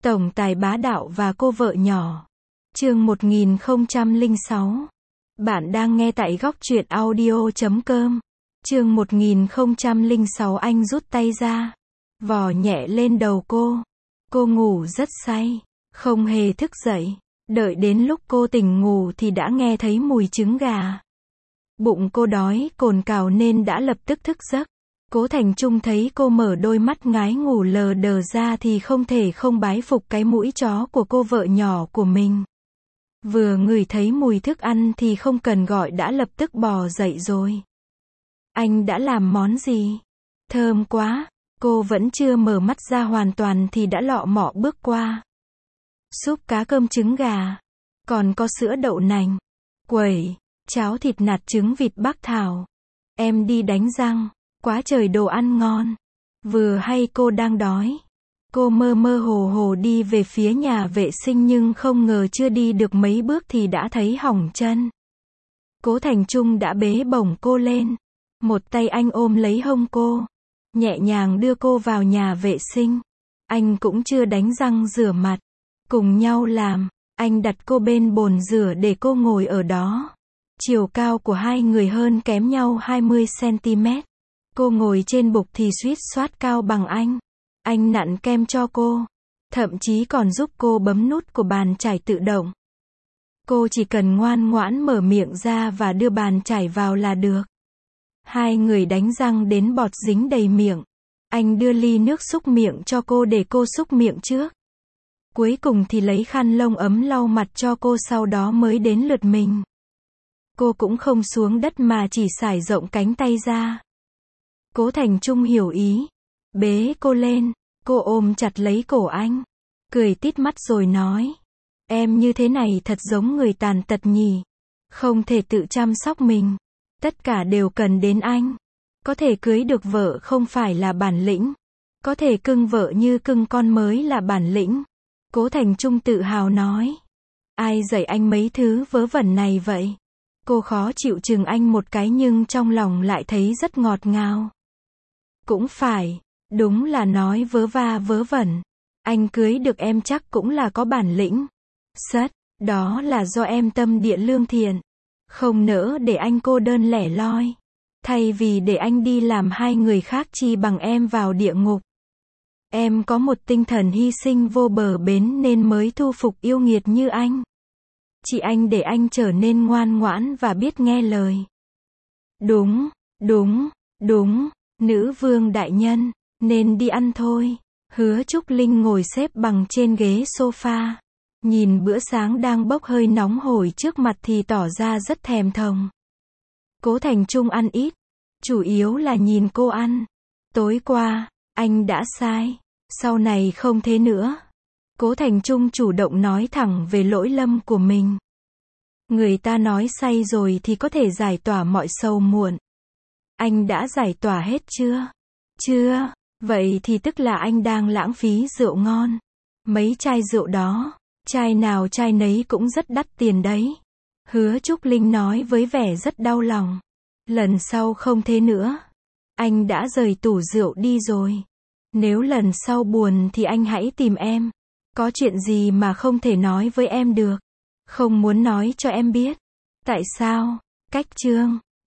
Tổng tài bá đạo và cô vợ nhỏ. Chương 1006. Bạn đang nghe tại góc truyện audio.com. Chương 1006. Anh rút tay ra, vò nhẹ lên đầu cô. Cô ngủ rất say, không hề thức dậy. Đợi đến lúc cô tỉnh ngủ thì đã nghe thấy mùi trứng gà. Bụng cô đói cồn cào nên đã lập tức thức giấc. Cố Thành Trung thấy cô mở đôi mắt ngái ngủ lờ đờ ra thì không thể không bái phục cái mũi chó của cô vợ nhỏ của mình. Vừa ngửi thấy mùi thức ăn thì không cần gọi đã lập tức bò dậy rồi. Anh đã làm món gì? Thơm quá. Cô vẫn chưa mở mắt ra hoàn toàn thì đã lọ mọ bước qua. Súp cá cơm trứng gà. Còn có sữa đậu nành. Quẩy. Cháo thịt nạc trứng vịt Bắc Thảo. Em đi đánh răng. Quá trời đồ ăn ngon. Vừa hay cô đang đói. Cô mơ mơ hồ hồ đi về phía nhà vệ sinh nhưng không ngờ chưa đi được mấy bước thì đã thấy hỏng chân. Cố Thành Trung đã bế bổng cô lên. Một tay anh ôm lấy hông cô, nhẹ nhàng đưa cô vào nhà vệ sinh. Anh cũng chưa đánh răng rửa mặt. Cùng nhau làm. Anh đặt cô bên bồn rửa để cô ngồi ở đó. Chiều cao của hai người hơn kém nhau 20 cm. Cô ngồi trên bục thì suýt soát cao bằng anh. Anh nặn kem cho cô. Thậm chí còn giúp cô bấm nút của bàn chải tự động. Cô chỉ cần ngoan ngoãn mở miệng ra và đưa bàn chải vào là được. Hai người đánh răng đến bọt dính đầy miệng. Anh đưa ly nước súc miệng cho cô để cô súc miệng trước. Cuối cùng thì lấy khăn lông ấm lau mặt cho cô, sau đó mới đến lượt mình. Cô cũng không xuống đất mà chỉ xải rộng cánh tay ra. Cố Thành Trung hiểu ý. Bế cô lên. Cô ôm chặt lấy cổ anh. Cười tít mắt rồi nói. Em như thế này thật giống người tàn tật nhỉ. Không thể tự chăm sóc mình. Tất cả đều cần đến anh. Có thể cưới được vợ không phải là bản lĩnh. Có thể cưng vợ như cưng con mới là bản lĩnh. Cố Thành Trung tự hào nói. Ai dạy anh mấy thứ vớ vẩn này vậy? Cô khó chịu chừng anh một cái nhưng trong lòng lại thấy rất ngọt ngào. Cũng phải, đúng là nói vớ va vớ vẩn. Anh cưới được em chắc cũng là có bản lĩnh. Sất, đó là do em tâm địa lương thiện. Không nỡ để anh cô đơn lẻ loi. Thay vì để anh đi làm hai người khác chi bằng em vào địa ngục. Em có một tinh thần hy sinh vô bờ bến nên mới thu phục yêu nghiệt như anh. Chị anh để anh trở nên ngoan ngoãn và biết nghe lời. Đúng, đúng, đúng. Nữ vương đại nhân, nên đi ăn thôi. Hứa Trúc Linh ngồi xếp bằng trên ghế sofa. Nhìn bữa sáng đang bốc hơi nóng hổi trước mặt thì tỏ ra rất thèm thuồng. Cố Thành Trung ăn ít. Chủ yếu là nhìn cô ăn. Tối qua, anh đã sai. Sau này không thế nữa. Cố Thành Trung chủ động nói thẳng về lỗi lầm của mình. Người ta nói say rồi thì có thể giải tỏa mọi sầu muộn. Anh đã giải tỏa hết chưa? Chưa. Vậy thì tức là anh đang lãng phí rượu ngon. Mấy chai rượu đó, chai nào chai nấy cũng rất đắt tiền đấy. Hứa Trúc Linh nói với vẻ rất đau lòng. Lần sau không thế nữa. Anh đã rời tủ rượu đi rồi. Nếu lần sau buồn thì anh hãy tìm em. Có chuyện gì mà không thể nói với em được? Không muốn nói cho em biết. Tại sao? Cách chương.